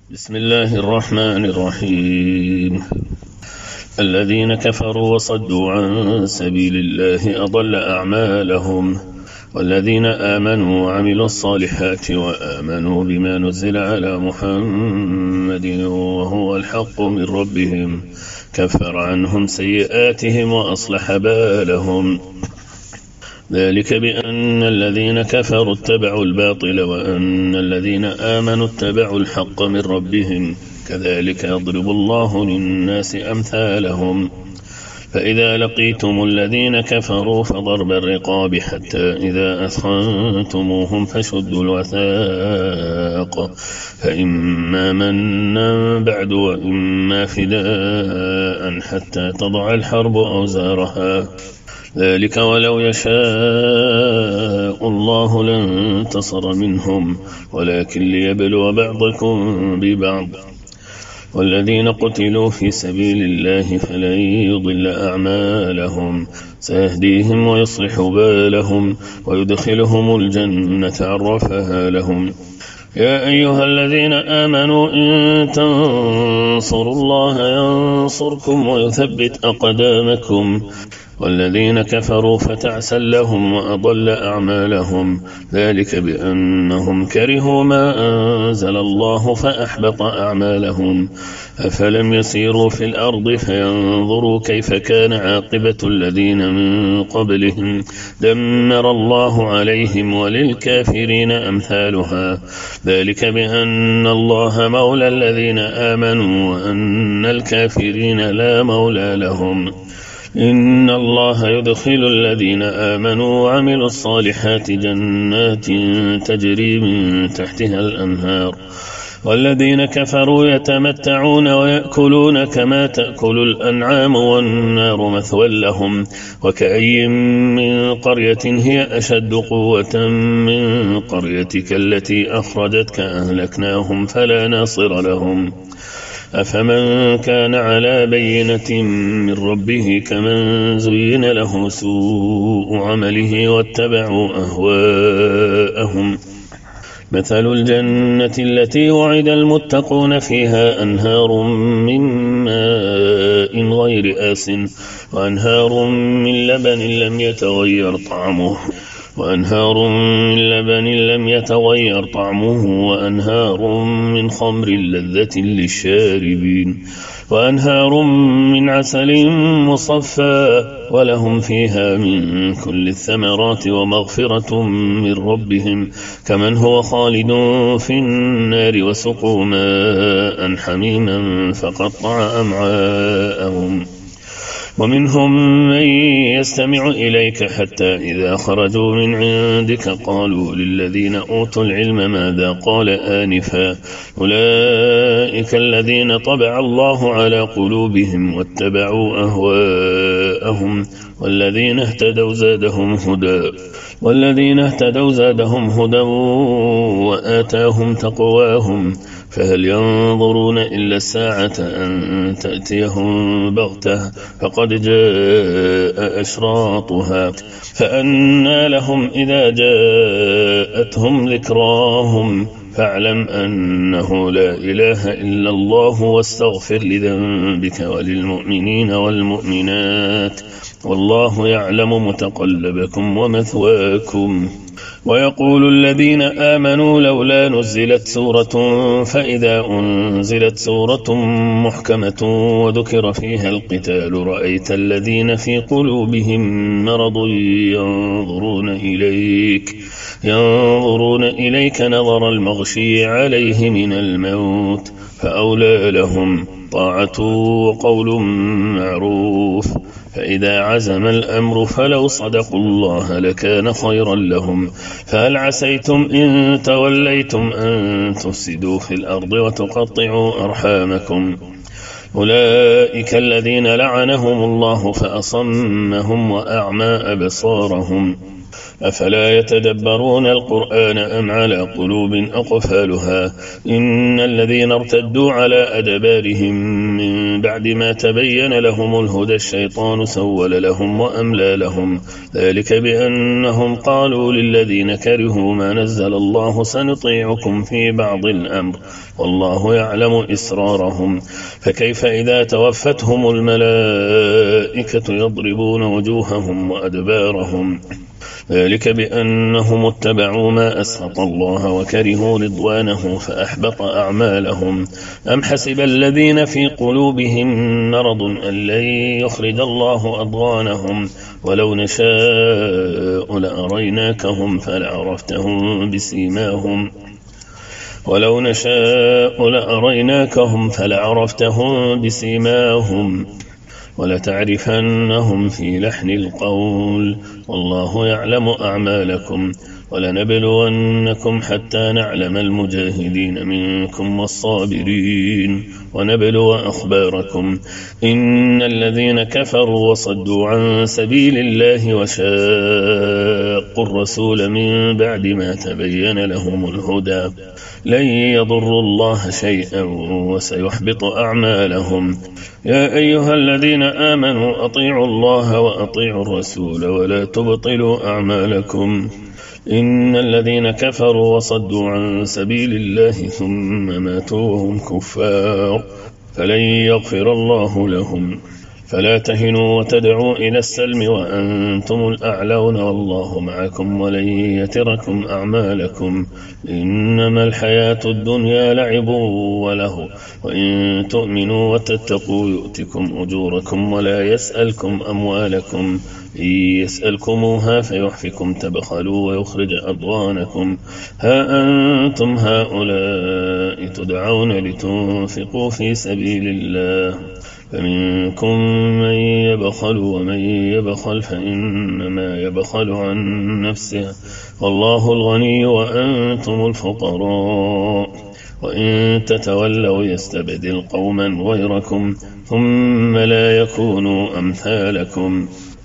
بسم الله الرحمن الرحيم. الذين كفروا وصدوا عن سبيل الله أضل أعمالهم، والذين آمنوا وعملوا الصالحات وآمنوا بما نزل على محمد وهو الحق من ربهم كفر عنهم سيئاتهم وأصلح بالهم. ذلك بأن الذين كفروا اتبعوا الباطل وأن الذين آمنوا اتبعوا الحق من ربهم كذلك يضرب الله للناس أمثالهم. فإذا لقيتم الذين كفروا فضرب الرقاب حتى إذا أثخنتموهم فشدوا الوثاق فإما منا بعد وإما فداء حتى تضع الحرب أوزارها. ذلك ولو يشاء الله لانتصر منهم ولكن ليبلو بعضكم ببعض. والذين قتلوا في سبيل الله فلن يضل أعمالهم سيهديهم ويصلح بالهم ويدخلهم الجنة عرفها لهم. يا أيها الذين آمنوا إن تنصروا الله ينصركم ويثبت أقدامكم. والذين كفروا فتعسا لهم وأضل أعمالهم ذلك بأنهم كرهوا ما أنزل الله فأحبط أعمالهم. أفلم يسيروا في الأرض فينظروا كيف كان عاقبة الذين من قبلهم دمر الله عليهم وللكافرين أمثالها. ذلك بأن الله مولى الذين آمنوا وأن الكافرين لا مولى لهم. إن الله يدخل الذين آمنوا وعملوا الصالحات جنات تجري من تحتها الأنهار، والذين كفروا يتمتعون ويأكلون كما تأكل الأنعام والنار مثوى لهم. وكأي من قرية هي أشد قوة من قريتك التي أخرجتك أهلكناهم فلا ناصر لهم. أفمن كان على بينة من ربه كمن زين له سوء عمله واتبعوا أهواءهم. مثل الجنة التي وعد المتقون فيها أنهار من ماء غير آسٍ وأنهار من لبن لم يتغير طعمه وأنهار من خمر لذة للشاربين وأنهار من عسل مصفى ولهم فيها من كل الثمرات ومغفرة من ربهم كمن هو خالد في النار وسقوا ماء حميما فقطع أمعاءهم. ومنهم من يستمع إليك حتى إذا خرجوا من عندك قالوا للذين أوتوا العلم ماذا قال آنفا أولئك الذين طبع الله على قلوبهم واتبعوا أهواءهم. والذين اهتدوا زادهم هدى وآتاهم تقواهم. فهل ينظرون إلا الساعة أن تأتيهم بغتة فقد جاء أشراطها فأنى لهم إذا جاءتهم ذكراهم. فاعلم أنه لا إله إلا الله واستغفر لذنبك وللمؤمنين والمؤمنات والله يعلم متقلبكم ومثواكم. ويقول الذين آمنوا لولا نزلت سورة فإذا أنزلت سورة محكمة وذكر فيها القتال رأيت الذين في قلوبهم مرض ينظرون إليك نظر المغشي عليه من الموت فأولى لهم طاعة وقول معروف. فإذا عزم الأمر فلو صدقوا الله لكان خيرا لهم. فهل عسيتم إن توليتم أن تفسدوا في الأرض وتقطعوا أرحامكم. أولئك الذين لعنهم الله فأصمهم وأعمى أبصارهم أفلا يتدبرون القرآن أم على قلوب أقفالها إن الذين ارتدوا على أدبارهم من بعد ما تبين لهم الهدى الشيطان سول لهم وأملى لهم ذلك بأنهم قالوا للذين كرهوا ما نزل الله سنطيعكم في بعض الأمر والله يعلم إسرارهم فكيف إذا توفتهم الملائكة يضربون وجوههم وأدبارهم ذلك بأنهم اتبعوا ما أسخط الله وكرهوا رضوانه فأحبط أعمالهم أم حسب الذين في قلوبهم مرض أن لن يخرج الله أضغانهم ولو نشاء لأريناكهم فلعرفتهم بسيماهم ولتعرفنهم في لحن القول والله يعلم أعمالكم ولنبلونكم حتى نعلم المجاهدين منكم والصابرين ونبلو أخباركم إن الذين كفروا وصدوا عن سبيل الله وشاقوا الرسول من بعد ما تبين لهم الهدى لن يضروا الله شيئا وسيحبط أعمالهم يا أيها الذين آمنوا أطيعوا الله وأطيعوا الرسول ولا تبطلوا أعمالكم إن الذين كفروا وصدوا عن سبيل الله ثم ماتوا وهم كفار فلن يغفر الله لهم فلا تهنوا وتدعوا إلى السلم وأنتم الأعلون والله معكم ولن يتركم أعمالكم إنما الحياة الدنيا لعب وله وإن تؤمنوا وتتقوا يؤتكم أجوركم ولا يسألكم أموالكم إن يسألكموها فيحفكم تبخلوا ويخرج أضغانكم ها أنتم هؤلاء تدعون لتنفقوا في سبيل الله فمنكم من يبخل ومن يبخل فإنما يبخل عن نفسه والله الغني وأنتم الفقراء وإن تتولوا يستبدل قوما غيركم ثم لا يكونوا أمثالكم